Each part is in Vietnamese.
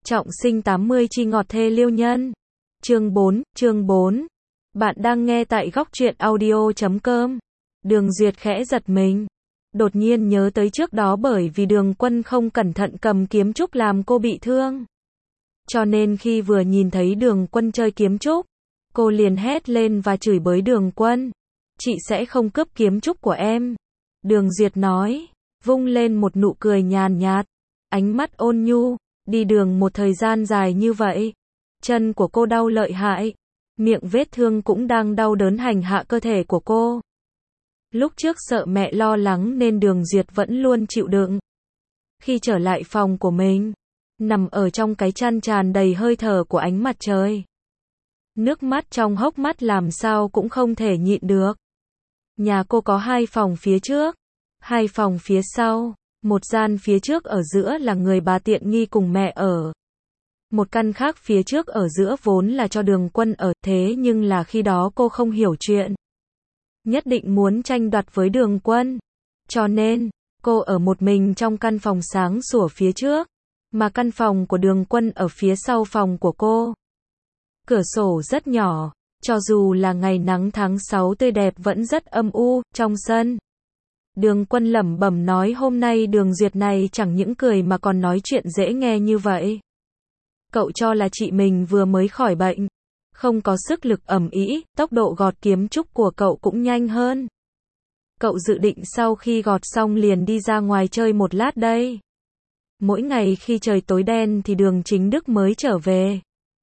Trọng sinh 80 chi ngọt thê liêu nhân. Chương 4. Bạn đang nghe tại góc truyện audio.com. Đường Duyệt khẽ giật mình. Đột nhiên nhớ tới trước đó bởi vì Đường Quân không cẩn thận cầm kiếm trúc làm cô bị thương. Cho nên khi vừa nhìn thấy Đường Quân chơi kiếm trúc, cô liền hét lên và chửi bới Đường Quân. Chị sẽ không cướp kiếm trúc của em. Đường Duyệt nói, vung lên một nụ cười nhàn nhạt, ánh mắt ôn nhu. Đi đường một thời gian dài như vậy, chân của cô đau lợi hại, miệng vết thương cũng đang đau đớn hành hạ cơ thể của cô. Lúc trước sợ mẹ lo lắng nên Đường Duyệt vẫn luôn chịu đựng. Khi trở lại phòng của mình, nằm ở trong cái chăn tràn đầy hơi thở của ánh mặt trời. Nước mắt trong hốc mắt làm sao cũng không thể nhịn được. Nhà cô có 2 phòng phía trước, 2 phòng phía sau. Một gian phía trước ở giữa là người bà tiện nghi cùng mẹ ở. Một căn khác phía trước ở giữa vốn là cho Đường Quân ở, thế nhưng là khi đó cô không hiểu chuyện. Nhất định muốn tranh đoạt với Đường Quân. Cho nên, cô ở một mình trong căn phòng sáng sủa phía trước, mà căn phòng của Đường Quân ở phía sau phòng của cô. Cửa sổ rất nhỏ, cho dù là ngày nắng tháng 6 tươi đẹp vẫn rất âm u, trong sân. Đường Quân lẩm bẩm nói hôm nay Đường Duyệt này chẳng những cười mà còn nói chuyện dễ nghe như vậy. Cậu cho là chị mình vừa mới khỏi bệnh, không có sức lực ầm ĩ, tốc độ gọt kiếm trúc của cậu cũng nhanh hơn. Cậu dự định sau khi gọt xong liền đi ra ngoài chơi một lát đây. Mỗi ngày khi trời tối đen thì Đường Chính Đức mới trở về.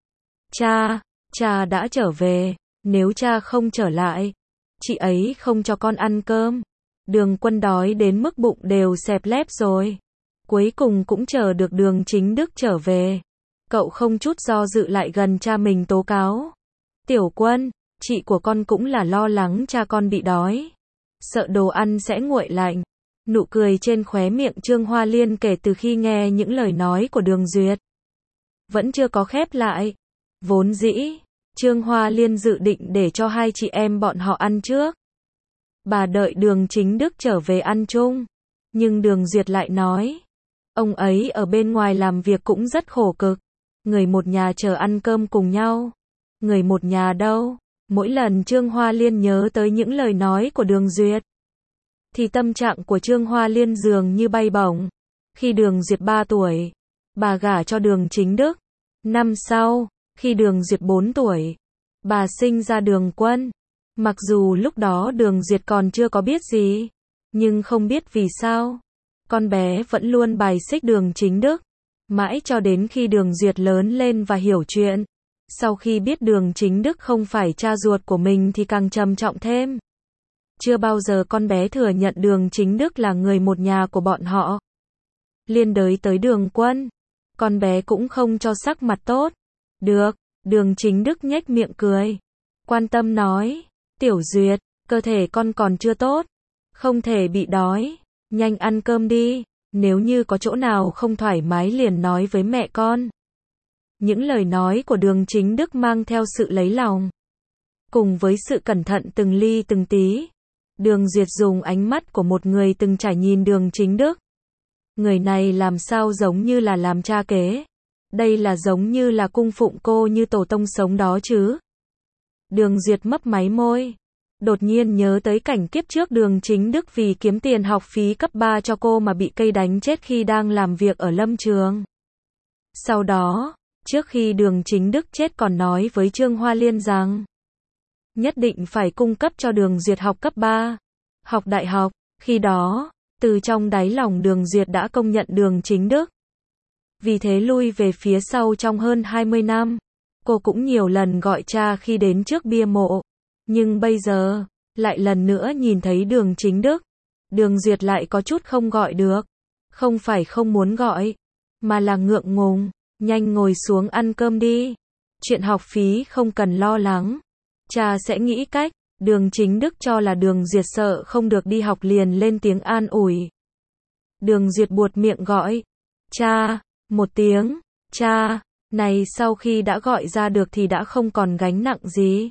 Cha đã trở về, nếu cha không trở lại, chị ấy không cho con ăn cơm. Đường Quân đói đến mức bụng đều xẹp lép rồi. Cuối cùng cũng chờ được Đường Chính Đức trở về. Cậu không chút do dự lại gần cha mình tố cáo. Tiểu Quân, chị của con cũng là lo lắng cha con bị đói. Sợ đồ ăn sẽ nguội lạnh. Nụ cười trên khóe miệng Trương Hoa Liên kể từ khi nghe những lời nói của Đường Duyệt vẫn chưa có khép lại. Vốn dĩ, Trương Hoa Liên dự định để cho 2 chị em bọn họ ăn trước. Bà đợi Đường Chính Đức trở về ăn chung. Nhưng Đường Duyệt lại nói, ông ấy ở bên ngoài làm việc cũng rất khổ cực. Người một nhà chờ ăn cơm cùng nhau. Người một nhà đâu? Mỗi lần Trương Hoa Liên nhớ tới những lời nói của Đường Duyệt, thì tâm trạng của Trương Hoa Liên dường như bay bổng. Khi Đường Duyệt 3 tuổi, bà gả cho Đường Chính Đức. Năm sau, khi Đường Duyệt 4 tuổi, bà sinh ra Đường Quân. Mặc dù lúc đó Đường Duyệt còn chưa có biết gì, nhưng không biết vì sao, con bé vẫn luôn bài xích Đường Chính Đức. Mãi cho đến khi Đường Duyệt lớn lên và hiểu chuyện, sau khi biết Đường Chính Đức không phải cha ruột của mình thì càng trầm trọng thêm. Chưa bao giờ con bé thừa nhận Đường Chính Đức là người một nhà của bọn họ. Liên đới tới Đường Quân, con bé cũng không cho sắc mặt tốt. Được, Đường Chính Đức nhếch miệng cười, quan tâm nói, Tiểu Duyệt, cơ thể con còn chưa tốt, không thể bị đói, nhanh ăn cơm đi, nếu như có chỗ nào không thoải mái liền nói với mẹ con. Những lời nói của Đường Chính Đức mang theo sự lấy lòng, cùng với sự cẩn thận từng ly từng tí. Đường Duyệt dùng ánh mắt của một người từng trải nhìn Đường Chính Đức. Người này làm sao giống như là làm cha kế. Đây là giống như là cung phụng cô như tổ tông sống đó chứ. Đường Duyệt mấp máy môi. Đột nhiên nhớ tới cảnh kiếp trước Đường Chính Đức vì kiếm tiền học phí cấp 3 cho cô mà bị cây đánh chết khi đang làm việc ở lâm trường. Sau đó, trước khi Đường Chính Đức chết còn nói với Trương Hoa Liên rằng nhất định phải cung cấp cho Đường Duyệt học cấp 3, học đại học. Khi đó, từ trong đáy lòng Đường Duyệt đã công nhận Đường Chính Đức. Vì thế lui về phía sau trong hơn 20 năm, cô cũng nhiều lần gọi cha khi đến trước bia mộ. Nhưng bây giờ, lại lần nữa nhìn thấy Đường Chính Đức, Đường Duyệt lại có chút không gọi được. Không phải không muốn gọi, mà là ngượng ngùng. Nhanh ngồi xuống ăn cơm đi. Chuyện học phí không cần lo lắng. Cha sẽ nghĩ cách. Đường Chính Đức cho là Đường Duyệt sợ không được đi học liền lên tiếng an ủi. Đường Duyệt buột miệng gọi, cha, một tiếng, cha, này sau khi đã gọi ra được thì đã không còn gánh nặng gì.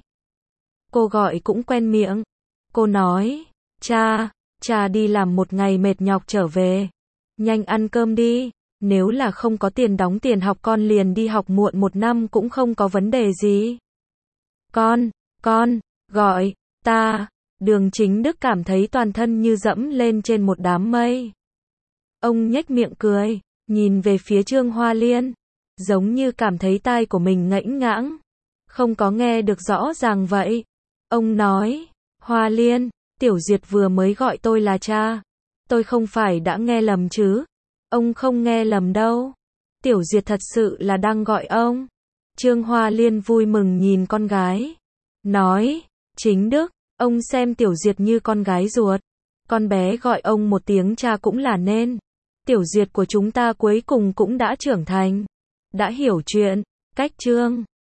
Cô gọi cũng quen miệng. Cô nói, cha đi làm một ngày mệt nhọc trở về. Nhanh ăn cơm đi, Nếu là không có tiền đóng tiền học con liền đi học muộn 1 năm cũng không có vấn đề gì. Con, gọi, ta. Đường Chính Đức cảm thấy toàn thân như dẫm lên trên một đám mây. Ông nhếch miệng cười, nhìn về phía Trương Hoa Liên, giống như cảm thấy tai của mình ngãnh ngãng, không có nghe được rõ ràng vậy. Ông nói, Hoa Liên, Tiểu Duyệt vừa mới gọi tôi là cha. Tôi không phải đã nghe lầm chứ? Ông không nghe lầm đâu. Tiểu Duyệt thật sự là đang gọi ông. Trương Hoa Liên vui mừng nhìn con gái. Nói, Chính Đức, ông xem Tiểu Duyệt như con gái ruột. Con bé gọi ông một tiếng cha cũng là nên. Tiểu Duyệt của chúng ta cuối cùng cũng đã trưởng thành. Đã hiểu chuyện, cách Trương